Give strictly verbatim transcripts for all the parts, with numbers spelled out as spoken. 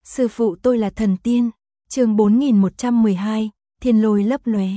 Sư phụ tôi là thần tiên. Chương bốn nghìn một trăm mười hai, Thiên Lôi lấp lóe.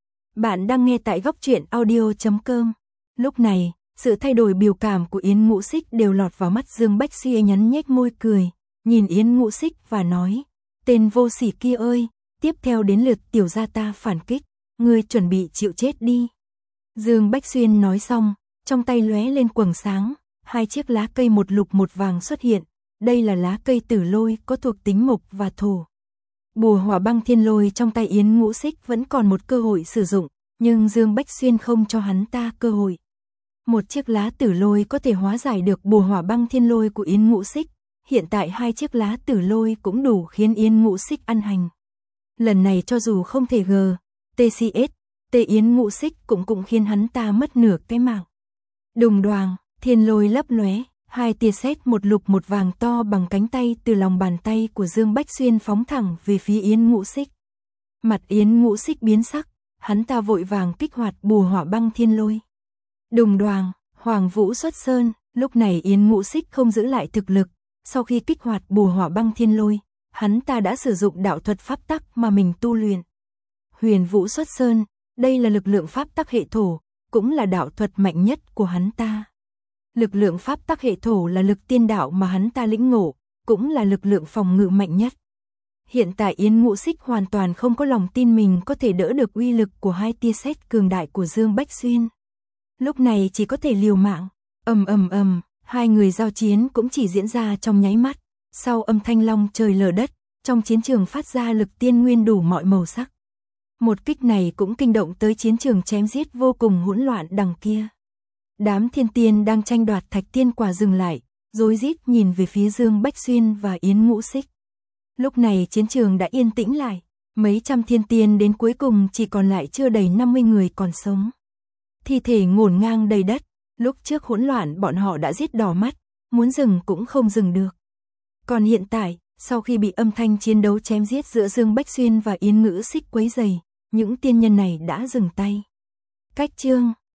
Bạn đang nghe tại góc truyện audio chấm com. Lúc này, sự thay đổi biểu cảm của Yến Ngũ Xích đều lọt vào mắt Dương Bách Xuyên, nhắn nhếch môi cười, nhìn Yến Ngũ Xích và nói: "Tên vô sỉ kia ơi, tiếp theo đến lượt tiểu gia ta phản kích, ngươi chuẩn bị chịu chết đi." Dương Bách Xuyên nói xong, trong tay lóe lên quầng sáng, hai chiếc lá cây một lục một vàng xuất hiện. Đây là lá cây tử lôi có thuộc tính mộc và thổ. Bùa hỏa băng thiên lôi trong tay Yến Ngũ Xích vẫn còn một cơ hội sử dụng, nhưng Dương Bách Xuyên không cho hắn ta cơ hội. Một chiếc lá tử lôi có thể hóa giải được bùa hỏa băng thiên lôi của Yến Ngũ Xích, hiện tại hai chiếc lá tử lôi cũng đủ khiến Yến Ngũ Xích ăn hành. Lần này cho dù không thể G, tê xê ét, T Yến Ngũ Xích cũng cũng khiến hắn ta mất nửa cái mạng. Đùng đoàng, thiên lôi lấp lóe. Hai tia sét một lục một vàng to bằng cánh tay từ lòng bàn tay của Dương Bách Xuyên phóng thẳng về phía Yến Ngũ Xích. Mặt Yến Ngũ Xích biến sắc, hắn ta vội vàng kích hoạt bùa hỏa băng thiên lôi. Đùng đoàng, Hoàng Vũ xuất sơn, lúc này Yến Ngũ Xích không giữ lại thực lực, sau khi kích hoạt bùa hỏa băng thiên lôi, hắn ta đã sử dụng đạo thuật pháp tắc mà mình tu luyện. Huyền Vũ xuất sơn, đây là lực lượng pháp tắc hệ thổ, cũng là đạo thuật mạnh nhất của hắn ta. Lực lượng pháp tắc hệ thổ là lực tiên đạo mà hắn ta lĩnh ngộ, cũng là lực lượng phòng ngự mạnh nhất. Hiện tại Yến Ngũ Xích hoàn toàn không có lòng tin mình có thể đỡ được uy lực của hai tia sét cường đại của Dương Bách Xuyên. Lúc này chỉ có thể liều mạng, ầm ầm ầm, hai người giao chiến cũng chỉ diễn ra trong nháy mắt, sau âm thanh long trời lở đất, trong chiến trường phát ra lực tiên nguyên đủ mọi màu sắc. Một kích này cũng kinh động tới chiến trường chém giết vô cùng hỗn loạn đằng kia. Đám thiên tiên đang tranh đoạt thạch tiên quả dừng lại, rối rít nhìn về phía Dương Bách Xuyên và Yến Ngũ Xích. Lúc này chiến trường đã yên tĩnh lại, mấy trăm thiên tiên đến cuối cùng chỉ còn lại chưa đầy năm mươi người còn sống. Thi thể ngổn ngang đầy đất, lúc trước hỗn loạn bọn họ đã giết đỏ mắt, muốn dừng cũng không dừng được. Còn hiện tại, sau khi bị âm thanh chiến đấu chém giết giữa Dương Bách Xuyên và Yến Ngũ Xích quấy rầy, những tiên nhân này đã dừng tay. Cách chương